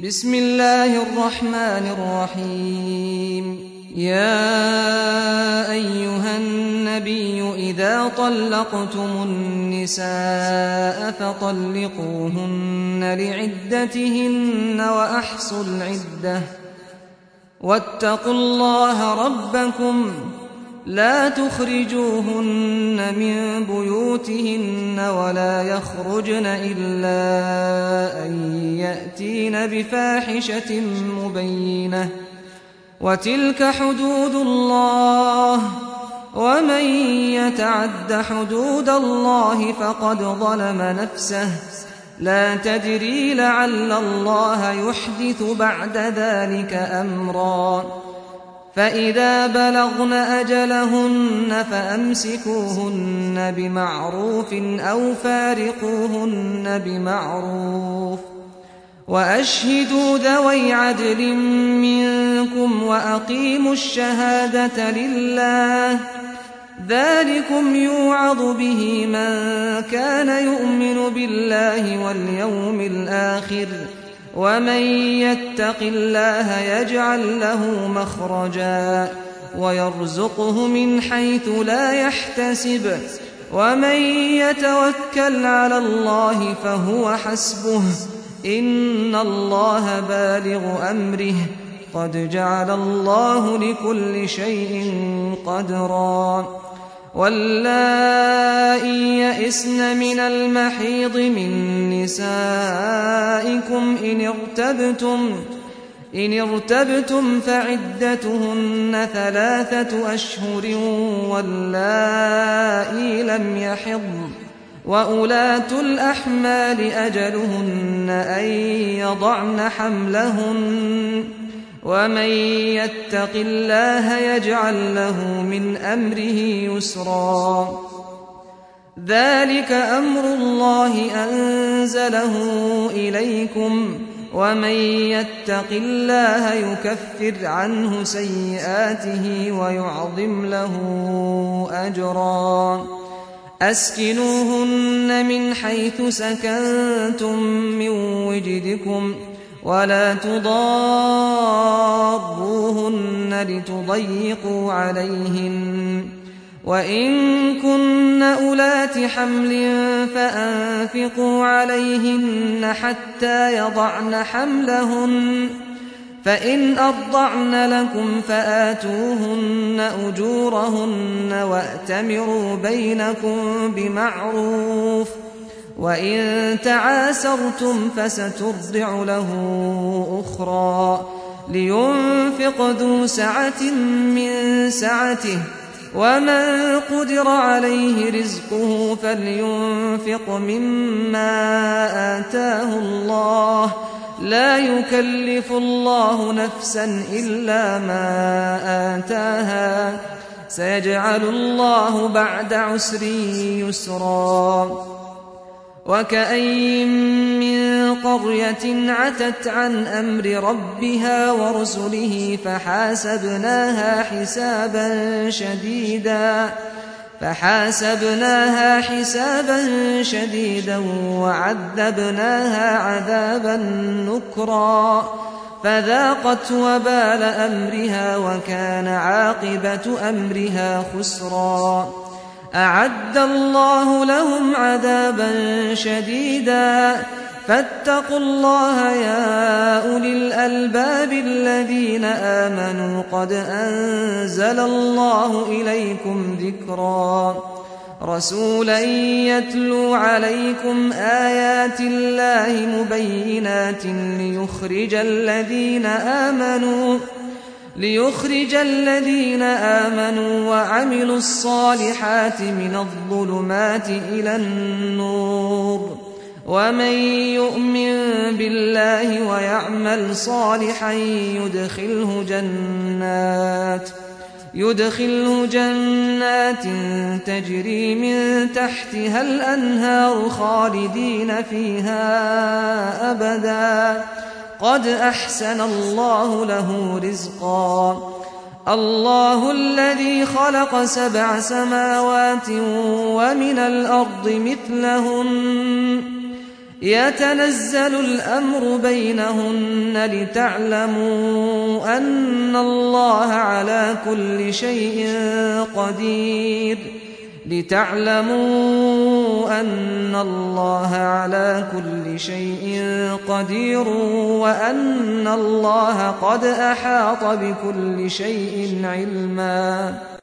بسم الله الرحمن الرحيم. يا أيها النبي إذا طلقتم النساء فطلقوهن لعدتهن وأحصوا العدة واتقوا الله ربكم لا تخرجوهن من بيوتهن ولا يخرجن إلا أن يأتين بفاحشة مبينة وتلك حدود الله ومن يتعد حدود الله فقد ظلم نفسه لا تدري لعل الله يحدث بعد ذلك أمرا فإذا بلغن أجلهن فأمسكوهن بمعروف أو فارقوهن بمعروف وأشهدوا ذوي عدل منكم وأقيموا الشهادة لله ذلكم يوعظ به من كان يؤمن بالله واليوم الآخر ومن يتق الله يجعل له مخرجا ويرزقه من حيث لا يحتسب ومن يتوكل على الله فهو حسبه إن الله بالغ أمره قد جعل الله لكل شيء قدرا واللائي يئسن من المحيض من نسائكم إن ارتبتم فعدتهن 3 أشهر واللائي لم يحضن وأولاة الأحمال أجلهن أن يضعن حملهن ومن يتق الله يجعل له من أمره يسرا ذلك أمر الله أنزله إليكم ومن يتق الله يكفر عنه سيئاته ويعظم له أجرا أسكنوهن من حيث سكنتم من وجدكم ولا تضاروهن لتضيقوا عليهن وإن كن أولات حمل فأنفقوا عليهن حتى يضعن حملهن فإن أرضعن لكم فآتوهن أجورهن وأتمروا بينكم بمعروف وإن تعاسرتم فسترضع له أخرى لينفق ذو سعة من سعته ومن قدر عليه رزقه فلينفق مما آتاه الله لا يكلف الله نفسا إلا ما آتاها سيجعل الله بعد عسر يسرا وكأين من قرية عتت عن أمر ربها ورسله فحاسبناها حسابا شديدا وعذبناها عذابا نكرا فذاقت وبال أمرها وكان عاقبة أمرها خسرا أعد الله لهم عذابا شديدا فاتقوا الله يا أولي الألباب الذين آمنوا قد أنزل الله إليكم ذكرا رسولا يتلو عليكم آيات الله مبينات ليخرج الذين آمنوا وعملوا الصالحات من الظلمات إلى النور ومن يؤمن بالله ويعمل صالحا يدخله جنات تجري من تحتها الأنهار خالدين فيها أبدا قد أحسن الله له رزقا الله الذي خلق 7 سماوات ومن الأرض مثلهن يتنزل الأمر بينهن لتعلموا أن الله على كل شيء قدير وأن الله قد أحاط بكل شيء علما.